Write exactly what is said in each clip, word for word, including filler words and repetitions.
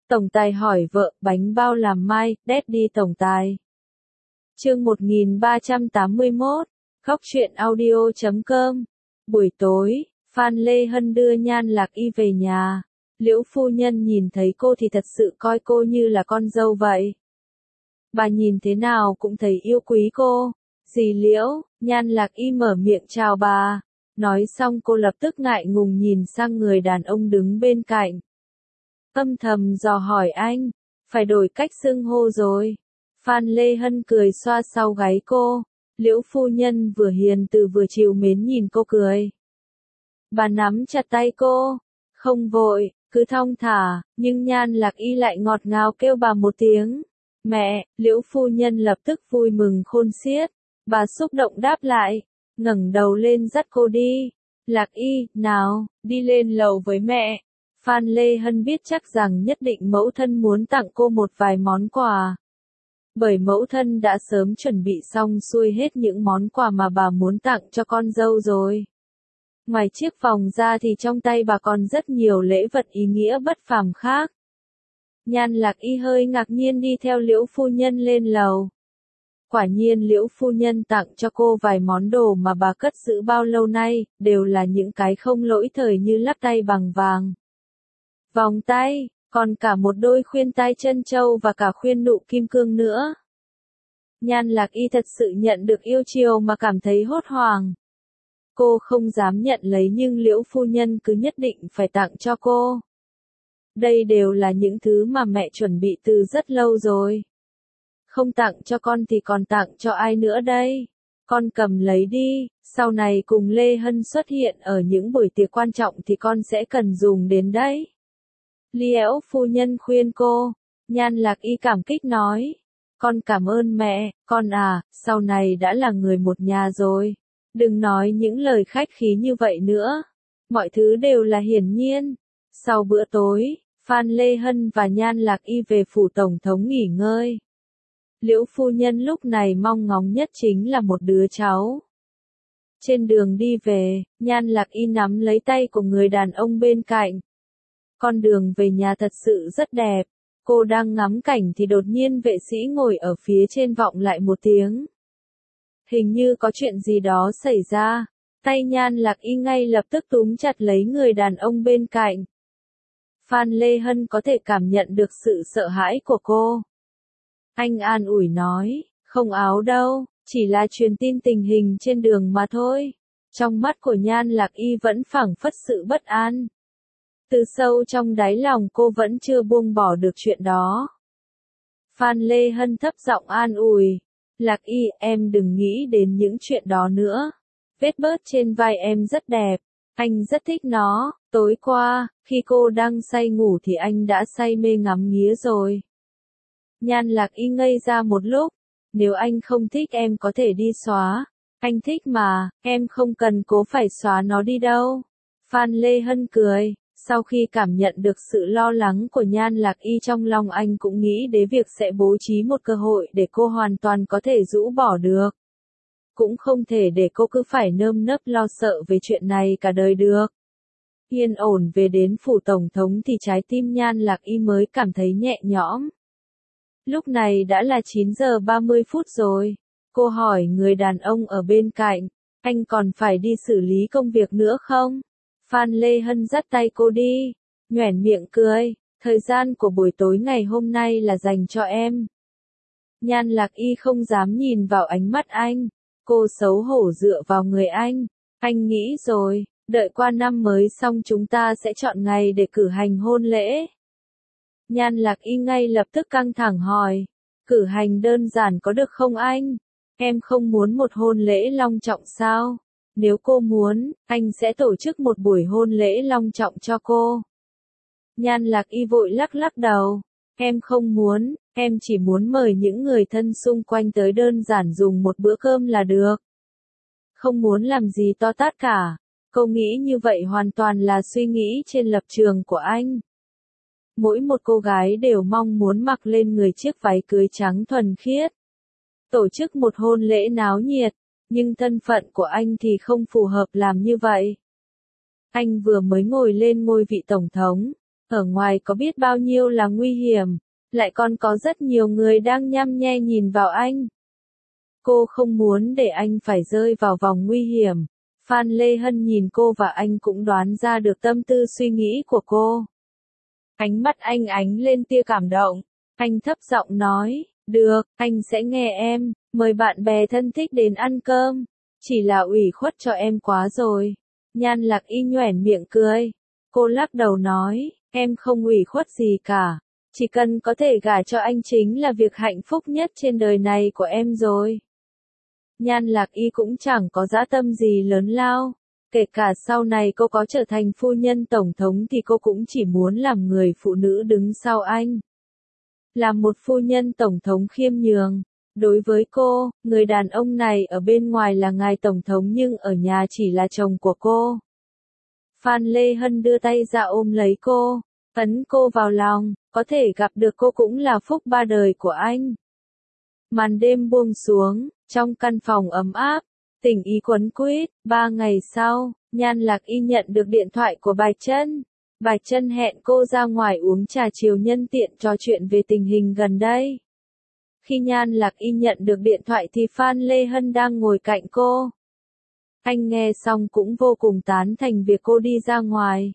Tổng tài hỏi vợ, bánh bao làm mai, Daddy tổng tài. Chương một nghìn ba trăm tám mươi mốt, Khóc Chuyện Audio chấm com. Buổi tối, Phan Lê Hân đưa Nhan Lạc Y về nhà. Liễu phu nhân nhìn thấy cô thì thật sự coi cô như là con dâu vậy. Bà nhìn thế nào cũng thấy yêu quý cô. Dì Liễu, Nhan Lạc Y mở miệng chào bà. Nói xong cô lập tức ngại ngùng nhìn sang người đàn ông đứng bên cạnh. Âm thầm dò hỏi anh, phải đổi cách xưng hô rồi. Phan Lê Hân cười xoa sau gáy cô. Liễu phu nhân vừa hiền từ vừa trìu mến nhìn cô cười. Bà nắm chặt tay cô, không vội, cứ thong thả, nhưng Nhan Lạc Y lại ngọt ngào kêu bà một tiếng. Mẹ, Liễu phu nhân lập tức vui mừng khôn xiết. Bà xúc động đáp lại, ngẩng đầu lên dắt cô đi. Lạc Y, nào, đi lên lầu với mẹ. Phan Lê Hân biết chắc rằng nhất định mẫu thân muốn tặng cô một vài món quà. Bởi mẫu thân đã sớm chuẩn bị xong xuôi hết những món quà mà bà muốn tặng cho con dâu rồi. Ngoài chiếc vòng ra thì trong tay bà còn rất nhiều lễ vật ý nghĩa bất phàm khác. Nhan Lạc Y hơi ngạc nhiên đi theo Liễu phu nhân lên lầu. Quả nhiên Liễu phu nhân tặng cho cô vài món đồ mà bà cất giữ bao lâu nay, đều là những cái không lỗi thời như lắc tay bằng vàng, vòng tay, còn cả một đôi khuyên tai trân châu và cả khuyên nụ kim cương nữa. Nhan Lạc Y thật sự nhận được yêu chiều mà cảm thấy hốt hoảng. Cô không dám nhận lấy nhưng Liễu phu nhân cứ nhất định phải tặng cho cô. Đây đều là những thứ mà mẹ chuẩn bị từ rất lâu rồi. Không tặng cho con thì còn tặng cho ai nữa đây? Con cầm lấy đi, sau này cùng Lê Hân xuất hiện ở những buổi tiệc quan trọng thì con sẽ cần dùng đến đấy. Liễu phu nhân khuyên cô. Nhan Lạc Y cảm kích nói. Con cảm ơn mẹ, con à, sau này đã là người một nhà rồi. Đừng nói những lời khách khí như vậy nữa. Mọi thứ đều là hiển nhiên. Sau bữa tối, Phan Lê Hân và Nhan Lạc Y về phủ tổng thống nghỉ ngơi. Liễu phu nhân lúc này mong ngóng nhất chính là một đứa cháu. Trên đường đi về, Nhan Lạc Y nắm lấy tay của người đàn ông bên cạnh. Con đường về nhà thật sự rất đẹp. Cô đang ngắm cảnh thì đột nhiên vệ sĩ ngồi ở phía trên vọng lại một tiếng. Hình như có chuyện gì đó xảy ra. Tay Nhan Lạc Y ngay lập tức túm chặt lấy người đàn ông bên cạnh. Phan Lê Hân có thể cảm nhận được sự sợ hãi của cô. Anh an ủi nói, không áo đâu, chỉ là truyền tin tình hình trên đường mà thôi. Trong mắt của Nhan Lạc Y vẫn phảng phất sự bất an. Từ sâu trong đáy lòng cô vẫn chưa buông bỏ được chuyện đó. Phan Lê Hân thấp giọng an ủi. Lạc Y, em đừng nghĩ đến những chuyện đó nữa. Vết bớt trên vai em rất đẹp. Anh rất thích nó. Tối qua, khi cô đang say ngủ thì anh đã say mê ngắm nghía rồi. Nhan Lạc Y ngây ra một lúc. Nếu anh không thích em có thể đi xóa. Anh thích mà, em không cần cố phải xóa nó đi đâu. Phan Lê Hân cười. Sau khi cảm nhận được sự lo lắng của Nhan Lạc Y trong lòng anh cũng nghĩ đến việc sẽ bố trí một cơ hội để cô hoàn toàn có thể rũ bỏ được. Cũng không thể để cô cứ phải nơm nớp lo sợ về chuyện này cả đời được. Yên ổn về đến phủ tổng thống thì trái tim Nhan Lạc Y mới cảm thấy nhẹ nhõm. Lúc này đã là chín giờ ba mươi phút rồi. Cô hỏi người đàn ông ở bên cạnh, anh còn phải đi xử lý công việc nữa không? Phan Lê Hân dắt tay cô đi, nhoẻn miệng cười, thời gian của buổi tối ngày hôm nay là dành cho em. Nhan Lạc Y không dám nhìn vào ánh mắt anh, cô xấu hổ dựa vào người anh, anh nghĩ rồi, đợi qua năm mới xong chúng ta sẽ chọn ngày để cử hành hôn lễ. Nhan Lạc Y ngay lập tức căng thẳng hỏi, cử hành đơn giản có được không anh? Em không muốn một hôn lễ long trọng sao? Nếu cô muốn, anh sẽ tổ chức một buổi hôn lễ long trọng cho cô. Nhan Lạc Y vội lắc lắc đầu. Em không muốn, em chỉ muốn mời những người thân xung quanh tới đơn giản dùng một bữa cơm là được. Không muốn làm gì to tát cả. Cô nghĩ như vậy hoàn toàn là suy nghĩ trên lập trường của anh. Mỗi một cô gái đều mong muốn mặc lên người chiếc váy cưới trắng thuần khiết. Tổ chức một hôn lễ náo nhiệt. Nhưng thân phận của anh thì không phù hợp làm như vậy. Anh vừa mới ngồi lên ngôi vị tổng thống, Ở ngoài có biết bao nhiêu là nguy hiểm, lại còn có rất nhiều người đang nhăm nhe nhìn vào anh. Cô không muốn để anh phải rơi vào vòng nguy hiểm. Phan Lê Hân nhìn cô và anh cũng đoán ra được tâm tư suy nghĩ của cô. Ánh mắt anh ánh lên tia cảm động. Anh thấp giọng nói, được, anh sẽ nghe em, mời bạn bè thân thích đến ăn cơm. Chỉ là ủy khuất cho em quá rồi. Nhan Lạc Y nhoẻn miệng cười. Cô lắc đầu nói, em không ủy khuất gì cả. Chỉ cần có thể gả cho anh chính là việc hạnh phúc nhất trên đời này của em rồi. Nhan Lạc Y cũng chẳng có dã tâm gì lớn lao. Kể cả sau này cô có trở thành phu nhân tổng thống thì cô cũng chỉ muốn làm người phụ nữ đứng sau anh. Làm một phu nhân tổng thống khiêm nhường. Đối với cô, người đàn ông này ở bên ngoài là ngài tổng thống nhưng ở nhà chỉ là chồng của cô. Phan Lê Hân đưa tay ra ôm lấy cô, ấn cô vào lòng, có thể gặp được cô cũng là phúc ba đời của anh. Màn đêm buông xuống, trong căn phòng ấm áp, tình ý quấn quýt. Ba ngày sau, Nhan Lạc Y nhận được điện thoại của Bạch Chân. Bạch Chân hẹn cô ra ngoài uống trà chiều nhân tiện trò chuyện về tình hình gần đây. Khi Nhan Lạc Y nhận được điện thoại thì Phan Lê Hân đang ngồi cạnh cô. Anh nghe xong cũng vô cùng tán thành việc cô đi ra ngoài.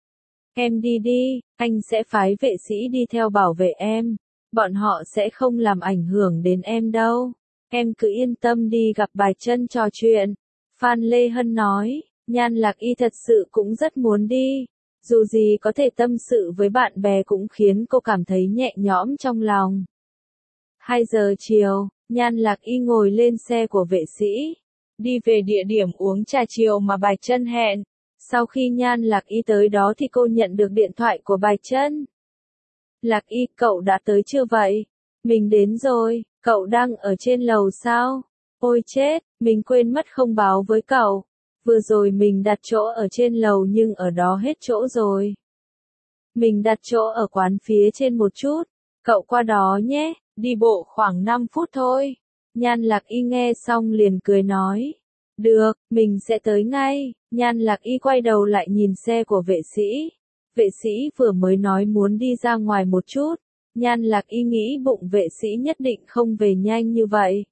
Em đi đi, anh sẽ phái vệ sĩ đi theo bảo vệ em. Bọn họ sẽ không làm ảnh hưởng đến em đâu. Em cứ yên tâm đi gặp Bạch Chân trò chuyện. Phan Lê Hân nói, Nhan Lạc Y thật sự cũng rất muốn đi. Dù gì có thể tâm sự với bạn bè cũng khiến cô cảm thấy nhẹ nhõm trong lòng. Hai giờ chiều, Nhan Lạc Y ngồi lên xe của vệ sĩ, đi về địa điểm uống trà chiều mà Bạch Chân hẹn. Sau khi Nhan Lạc Y tới đó thì cô nhận được điện thoại của Bạch Chân. Lạc Y, cậu đã tới chưa vậy? Mình đến rồi, cậu đang ở trên lầu sao? Ôi chết, mình quên mất không báo với cậu. Vừa rồi mình đặt chỗ ở trên lầu nhưng ở đó hết chỗ rồi. Mình đặt chỗ ở quán phía trên một chút, cậu qua đó nhé, đi bộ khoảng năm phút thôi. Nhan Lạc Y nghe xong liền cười nói. Được, mình sẽ tới ngay. Nhan Lạc Y quay đầu lại nhìn xe của vệ sĩ. Vệ sĩ vừa mới nói muốn đi ra ngoài một chút. Nhan Lạc Y nghĩ bụng vệ sĩ nhất định không về nhanh như vậy.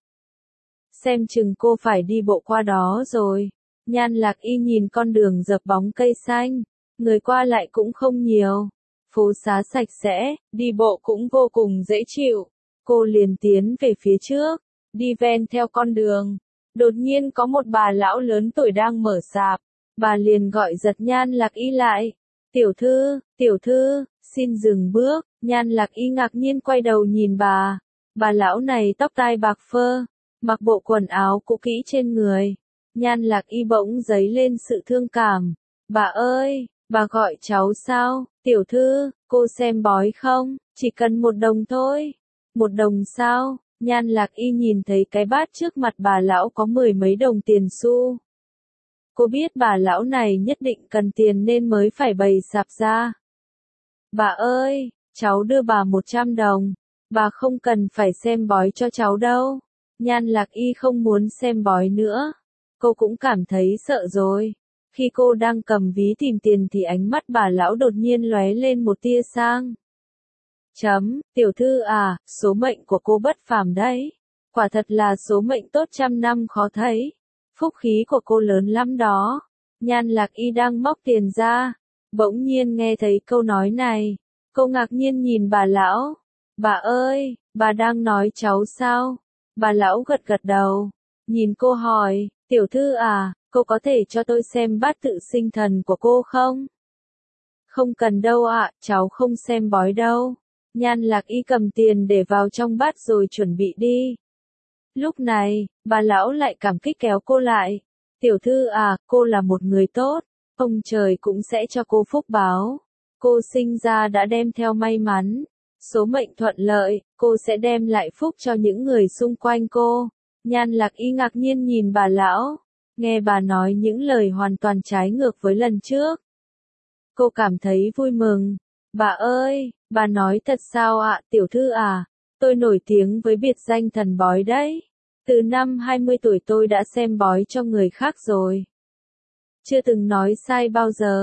Xem chừng cô phải đi bộ qua đó rồi. Nhan Lạc Y nhìn con đường dập bóng cây xanh. Người qua lại cũng không nhiều. Phố xá sạch sẽ, đi bộ cũng vô cùng dễ chịu. Cô liền tiến về phía trước, đi ven theo con đường. Đột nhiên có một bà lão lớn tuổi đang mở sạp. Bà liền gọi giật Nhan Lạc Y lại. Tiểu thư, tiểu thư, xin dừng bước. Nhan Lạc Y ngạc nhiên quay đầu nhìn bà. Bà lão này tóc tai bạc phơ, mặc bộ quần áo cũ kỹ trên người. Nhan Lạc Y bỗng dấy lên sự thương cảm. Bà ơi, bà gọi cháu sao? Tiểu thư, cô xem bói không? Chỉ cần một đồng thôi. Một đồng sao? Nhan Lạc Y nhìn thấy cái bát trước mặt bà lão có mười mấy đồng tiền xu. Cô biết bà lão này nhất định cần tiền nên mới phải bày sạp ra. Bà ơi, cháu đưa bà một trăm đồng. Bà không cần phải xem bói cho cháu đâu. Nhan Lạc Y không muốn xem bói nữa. Cô cũng cảm thấy sợ rồi. Khi cô đang cầm ví tìm tiền thì ánh mắt bà lão đột nhiên lóe lên một tia sang. Chấm, tiểu thư à, số mệnh của cô bất phàm đấy. Quả thật là số mệnh tốt trăm năm khó thấy. Phúc khí của cô lớn lắm đó. Nhan Lạc Y đang móc tiền ra. Bỗng nhiên nghe thấy câu nói này. Cô ngạc nhiên nhìn bà lão. Bà ơi, bà đang nói cháu sao? Bà lão gật gật đầu. Nhìn cô hỏi, tiểu thư à, cô có thể cho tôi xem bát tự sinh thần của cô không? Không cần đâu ạ, cháu không xem bói đâu. Nhan Lạc Y cầm tiền để vào trong bát rồi chuẩn bị đi. Lúc này, bà lão lại cảm kích kéo cô lại. Tiểu thư à, cô là một người tốt, ông trời cũng sẽ cho cô phúc báo. Cô sinh ra đã đem theo may mắn, số mệnh thuận lợi, cô sẽ đem lại phúc cho những người xung quanh cô. Nhan Lạc Y ngạc nhiên nhìn bà lão, nghe bà nói những lời hoàn toàn trái ngược với lần trước. Cô cảm thấy vui mừng. Bà ơi, bà nói thật sao ạ, tiểu thư à? Tôi nổi tiếng với biệt danh thần bói đấy. Từ năm hai mươi tuổi tôi đã xem bói cho người khác rồi. Chưa từng nói sai bao giờ.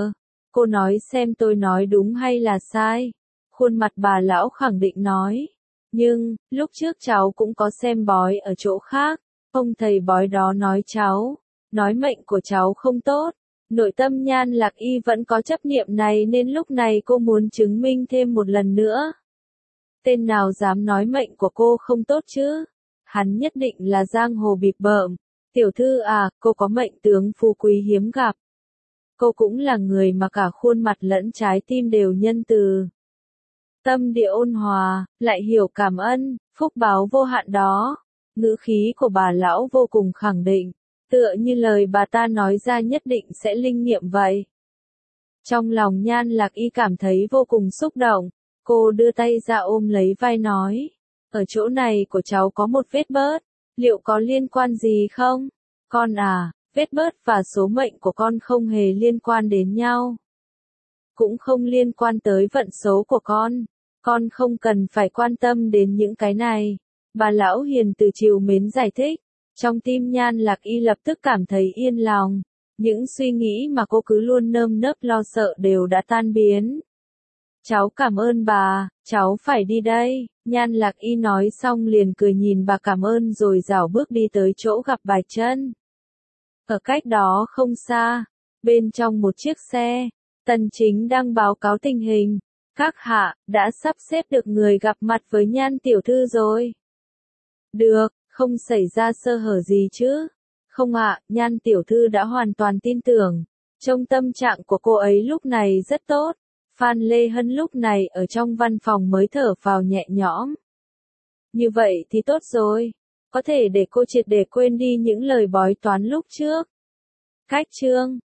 Cô nói xem tôi nói đúng hay là sai. Khuôn mặt bà lão khẳng định nói. Nhưng, lúc trước cháu cũng có xem bói ở chỗ khác. Ông thầy bói đó nói cháu, nói mệnh của cháu không tốt. Nội tâm Nhan Lạc Y vẫn có chấp niệm này nên lúc này cô muốn chứng minh thêm một lần nữa. Tên nào dám nói mệnh của cô không tốt chứ? Hắn nhất định là giang hồ bịp bợm. Tiểu thư à, cô có mệnh tướng phú quý hiếm gặp. Cô cũng là người mà cả khuôn mặt lẫn trái tim đều nhân từ. Tâm địa ôn hòa, lại hiểu cảm ơn, phúc báo vô hạn đó. Ngữ khí của bà lão vô cùng khẳng định, tựa như lời bà ta nói ra nhất định sẽ linh nghiệm vậy. Trong lòng Nhan Lạc Y cảm thấy vô cùng xúc động, cô đưa tay ra ôm lấy vai nói, ở chỗ này của cháu có một vết bớt, liệu có liên quan gì không? Con à, vết bớt và số mệnh của con không hề liên quan đến nhau. Cũng không liên quan tới vận số của con, con không cần phải quan tâm đến những cái này. Bà lão hiền từ trìu mến giải thích, trong tim Nhan Lạc Y lập tức cảm thấy yên lòng, những suy nghĩ mà cô cứ luôn nơm nớp lo sợ đều đã tan biến. Cháu cảm ơn bà, cháu phải đi đây. Nhan Lạc Y nói xong liền cười nhìn bà cảm ơn rồi rảo bước đi tới chỗ gặp Bạch Chân. Ở cách đó không xa, bên trong một chiếc xe, Tần Chính đang báo cáo tình hình. Các hạ, đã sắp xếp được người gặp mặt với Nhan tiểu thư rồi. Được, không xảy ra sơ hở gì chứ? Không ạ, Nhan tiểu thư đã hoàn toàn tin tưởng. Trong tâm trạng của cô ấy lúc này rất tốt. Phan Lê Hân lúc này ở trong văn phòng mới thở phào nhẹ nhõm. Như vậy thì tốt rồi. Có thể để cô triệt để quên đi những lời bói toán lúc trước. Cách chương